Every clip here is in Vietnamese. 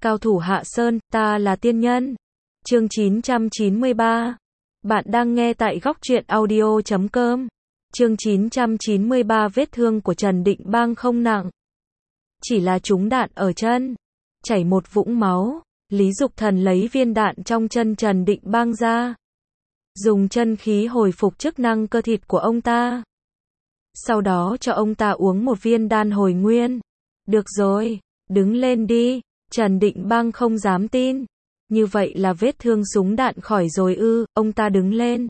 Cao thủ Hạ Sơn, ta là tiên nhân. Chương 993. Bạn đang nghe tại góc truyện audio.com. Chương 993. Vết thương của Trần Định Bang không nặng, chỉ là trúng đạn ở chân, chảy một vũng máu. Lý Dục Thần lấy viên đạn trong chân Trần Định Bang ra, dùng chân khí hồi phục chức năng cơ thịt của ông ta. Sau đó cho ông ta uống một viên đan hồi nguyên. Được rồi, đứng lên đi. Trần Định Bang không dám tin. Như vậy là vết thương súng đạn khỏi rồi ư? Ông ta đứng lên,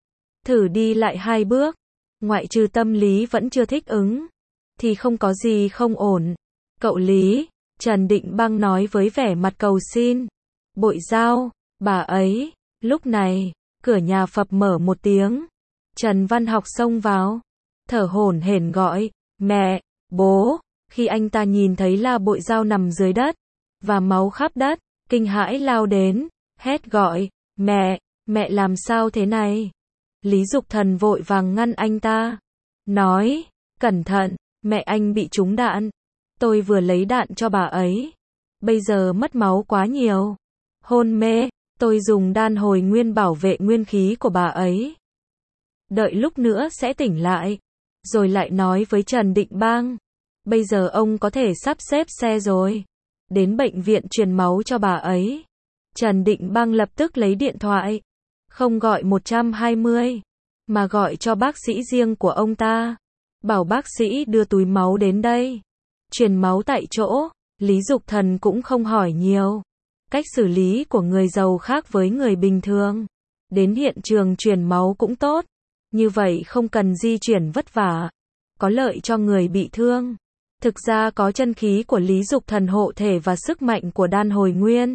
thử đi lại 2 bước. Ngoại trừ tâm lý vẫn chưa thích ứng, thì không có gì không ổn. Cậu Lý, Trần Định Bang nói với vẻ mặt cầu xin. Bội Giao, bà ấy. Lúc này, cửa nhà phập mở một tiếng. Trần Văn Học xông vào, thở hổn hển gọi, mẹ, bố. Khi anh ta nhìn thấy La Bội Giao nằm dưới đất, và máu khắp đất, kinh hãi lao đến, hét gọi, mẹ, mẹ làm sao thế này? Lý Dục Thần vội vàng ngăn anh ta, nói, cẩn thận, mẹ anh bị trúng đạn. Tôi vừa lấy đạn cho bà ấy, bây giờ mất máu quá nhiều, hôn mê, tôi dùng đan hồi nguyên bảo vệ nguyên khí của bà ấy. Đợi lúc nữa sẽ tỉnh lại. Rồi lại nói với Trần Định Bang, bây giờ ông có thể sắp xếp xe rồi, đến bệnh viện truyền máu cho bà ấy. Trần Định Bang lập tức lấy điện thoại, không gọi 120, mà gọi cho bác sĩ riêng của ông ta, bảo bác sĩ đưa túi máu đến đây, truyền máu tại chỗ. Lý Dục Thần cũng không hỏi nhiều. Cách xử lý của người giàu khác với người bình thường. Đến hiện trường truyền máu cũng tốt. Như vậy không cần di chuyển vất vả, có lợi cho người bị thương. Thực ra có chân khí của Lý Dục Thần hộ thể và sức mạnh của đan hồi nguyên,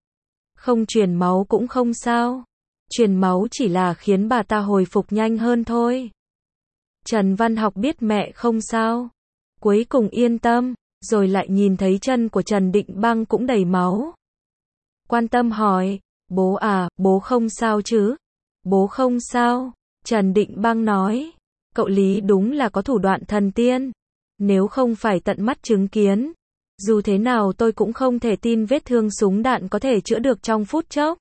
không truyền máu cũng không sao. Truyền máu chỉ là khiến bà ta hồi phục nhanh hơn thôi. Trần Văn Học biết mẹ không sao, cuối cùng yên tâm. Rồi lại nhìn thấy chân của Trần Định Bang cũng đầy máu, quan tâm hỏi, bố à, bố không sao chứ? Bố không sao. Trần Định Bang nói, cậu Lý đúng là có thủ đoạn thần tiên. Nếu không phải tận mắt chứng kiến, dù thế nào tôi cũng không thể tin vết thương súng đạn có thể chữa được trong phút chốc.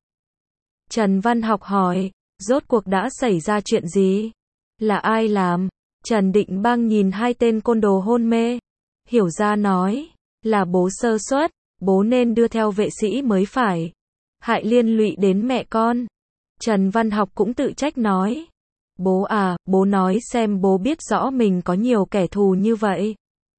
Trần Văn Học hỏi, rốt cuộc đã xảy ra chuyện gì? Là ai làm? Trần Định Bang nhìn 2 tên côn đồ hôn mê, hiểu ra nói, là bố sơ suất, bố nên đưa theo vệ sĩ mới phải, hại liên lụy đến mẹ con. Trần Văn Học cũng tự trách nói, bố à, bố nói xem, bố biết rõ mình có nhiều kẻ thù như vậy,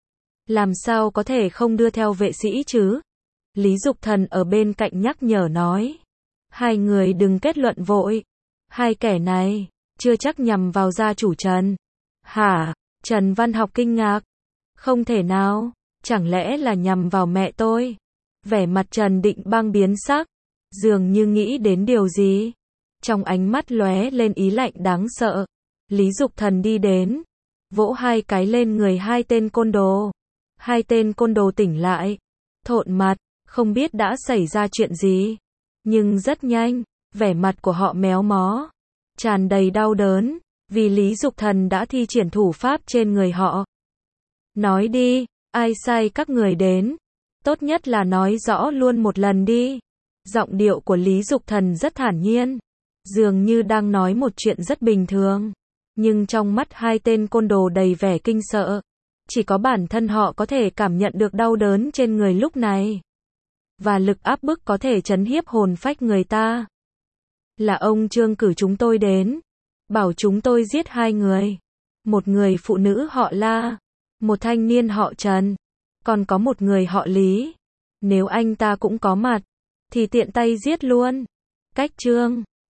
làm sao có thể không đưa theo vệ sĩ chứ? Lý Dục Thần ở bên cạnh nhắc nhở nói, 2 người đừng kết luận vội, 2 kẻ này chưa chắc nhằm vào gia chủ Trần. Hả? Trần Văn Học kinh ngạc, không thể nào, chẳng lẽ là nhằm vào mẹ tôi? Vẻ mặt Trần Định Bang biến sắc, dường như nghĩ đến điều gì, trong ánh mắt lóe lên ý lạnh đáng sợ. Lý Dục Thần đi đến, vỗ 2 cái lên người 2 tên côn đồ. 2 tên côn đồ tỉnh lại, thộn mặt, không biết đã xảy ra chuyện gì. Nhưng rất nhanh, vẻ mặt của họ méo mó, tràn đầy đau đớn, vì Lý Dục Thần đã thi triển thủ pháp trên người họ. Nói đi, ai sai các người đến? Tốt nhất là nói rõ luôn một lần đi. Giọng điệu của Lý Dục Thần rất thản nhiên, dường như đang nói một chuyện rất bình thường. Nhưng trong mắt 2 tên côn đồ đầy vẻ kinh sợ. Chỉ có bản thân họ có thể cảm nhận được đau đớn trên người lúc này. Và lực áp bức có thể chấn hiếp hồn phách người ta. Là ông Trương cử chúng tôi đến, bảo chúng tôi giết 2 người. Một người phụ nữ họ La, một thanh niên họ Trần, còn có một người họ Lý. Nếu anh ta cũng có mặt, thì tiện tay giết luôn. Cách Trương